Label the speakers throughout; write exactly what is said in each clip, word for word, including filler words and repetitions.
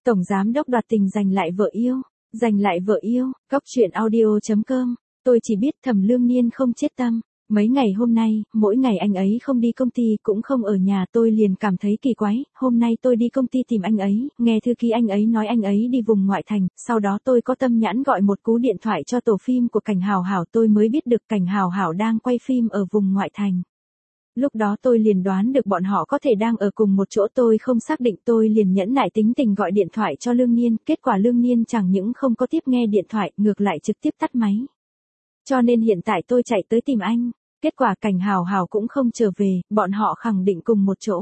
Speaker 1: Tổng giám đốc đoạt tình giành lại vợ yêu, giành lại vợ yêu, Cóc truyện audio chấm com. Tôi chỉ biết Thẩm Lương Niên không chết tâm. Mấy ngày hôm nay, mỗi ngày anh ấy không đi công ty cũng không ở nhà, tôi liền cảm thấy kỳ quái. Hôm nay tôi đi công ty tìm anh ấy, nghe thư ký anh ấy nói anh ấy đi vùng ngoại thành, sau đó tôi có tâm nhãn gọi một cú điện thoại cho tổ phim của Cảnh Hào Hảo, tôi mới biết được Cảnh Hào Hảo đang quay phim ở vùng ngoại thành. Lúc đó tôi liền đoán được bọn họ có thể đang ở cùng một chỗ, tôi không xác định, tôi liền nhẫn nại tính tình gọi điện thoại cho Lương Niên, kết quả Lương Niên chẳng những không có tiếp nghe điện thoại, ngược lại trực tiếp tắt máy. Cho nên hiện tại tôi chạy tới tìm anh, kết quả Cảnh Hào Hảo cũng không trở về, bọn họ khẳng định cùng một chỗ.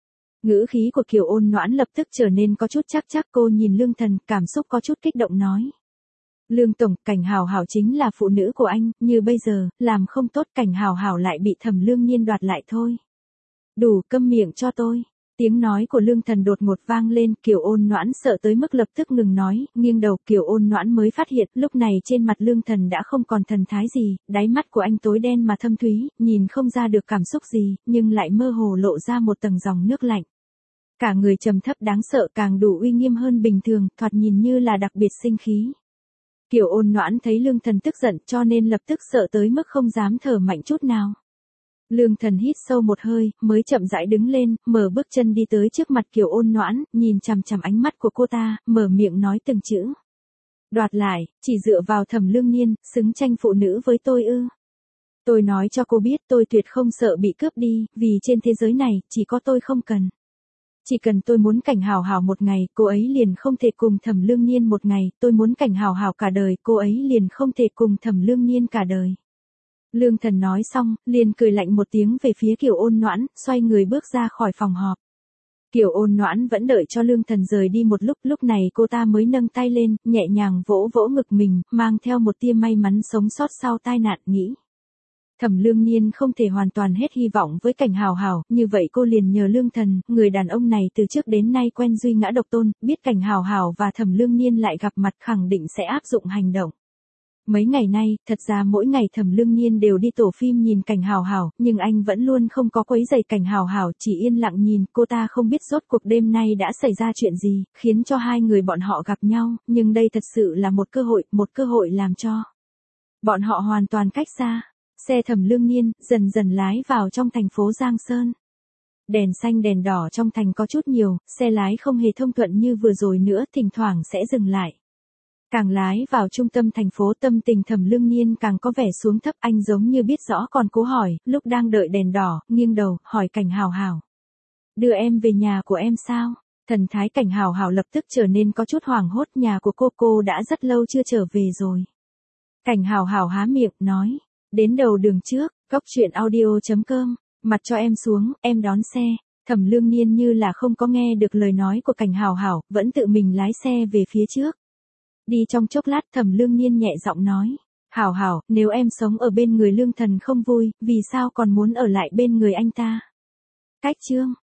Speaker 1: Ngữ khí của Kiều Ôn Noãn lập tức trở nên có chút chắc chắc, cô nhìn Lương Thần, cảm xúc có chút kích động nói. Lương Tổng, Cảnh Hào Hảo chính là phụ nữ của anh, như bây giờ, làm không tốt Cảnh Hào Hảo lại bị Thẩm Lương Niên đoạt lại thôi. Đủ, câm miệng cho tôi. Tiếng nói của Lương Thần đột ngột vang lên, Kiều Ôn Noãn sợ tới mức lập tức ngừng nói, nghiêng đầu, Kiều Ôn Noãn mới phát hiện, lúc này trên mặt Lương Thần đã không còn thần thái gì, đáy mắt của anh tối đen mà thâm thúy, nhìn không ra được cảm xúc gì, nhưng lại mơ hồ lộ ra một tầng dòng nước lạnh. Cả người trầm thấp đáng sợ, càng đủ uy nghiêm hơn bình thường, thoạt nhìn như là đặc biệt sinh khí. Kiều Ôn Noãn thấy Lương Thần tức giận, cho nên lập tức sợ tới mức không dám thở mạnh chút nào. Lương Thần hít sâu một hơi, mới chậm rãi đứng lên, mở bước chân đi tới trước mặt Kiều Ôn Noãn, nhìn chằm chằm ánh mắt của cô ta, mở miệng nói từng chữ. Đoạt lại, chỉ dựa vào Thẩm Lương Niên, xứng tranh phụ nữ với tôi ư? Tôi nói cho cô biết, tôi tuyệt không sợ bị cướp đi, vì trên thế giới này, chỉ có tôi không cần. Chỉ cần tôi muốn Cảnh Hào Hảo một ngày, cô ấy liền không thể cùng Thẩm Lương Niên một ngày, tôi muốn Cảnh Hào Hảo cả đời, cô ấy liền không thể cùng Thẩm Lương Niên cả đời. Lương Thần nói xong, liền cười lạnh một tiếng về phía Kiều Ôn Noãn, xoay người bước ra khỏi phòng họp. Kiều Ôn Noãn vẫn đợi cho Lương Thần rời đi một lúc, lúc này cô ta mới nâng tay lên, nhẹ nhàng vỗ vỗ ngực mình, mang theo một tia may mắn sống sót sau tai nạn, nghĩ. Thẩm Lương Niên không thể hoàn toàn hết hy vọng với Cảnh Hào Hảo, như vậy cô liền nhờ Lương Thần, người đàn ông này từ trước đến nay quen duy ngã độc tôn, biết Cảnh Hào Hảo và Thẩm Lương Niên lại gặp mặt khẳng định sẽ áp dụng hành động. Mấy ngày nay, thật ra mỗi ngày Thẩm Lương Niên đều đi tổ phim nhìn Cảnh Hào Hảo, nhưng anh vẫn luôn không có quấy rầy Cảnh Hào Hảo, chỉ yên lặng nhìn, cô ta không biết rốt cuộc đêm nay đã xảy ra chuyện gì, khiến cho hai người bọn họ gặp nhau, nhưng đây thật sự là một cơ hội, một cơ hội làm cho bọn họ hoàn toàn cách xa. Xe Thẩm Lương Niên dần dần lái vào trong thành phố Giang Sơn. Đèn xanh đèn đỏ trong thành có chút nhiều, xe lái không hề thông thuận như vừa rồi nữa, thỉnh thoảng sẽ dừng lại. Càng lái vào trung tâm thành phố, tâm tình Thẩm Lương Niên càng có vẻ xuống thấp, anh giống như biết rõ còn cố hỏi, lúc đang đợi đèn đỏ, nghiêng đầu, hỏi Cảnh Hào Hảo. Đưa em về nhà của em sao? Thần thái Cảnh Hào Hảo lập tức trở nên có chút hoảng hốt, nhà của cô cô đã rất lâu chưa trở về rồi. Cảnh Hào Hảo há miệng, nói. Đến đầu đường trước, Cóc truyện audio chấm com, mặt cho em xuống, em đón xe. Thẩm Lương Niên như là không có nghe được lời nói của Cảnh Hào Hảo, vẫn tự mình lái xe về phía trước. Đi trong chốc lát, Thẩm Lương Niên nhẹ giọng nói. Hảo Hảo, nếu em sống ở bên người Lương Thần không vui, vì sao còn muốn ở lại bên người anh ta? Cách chương.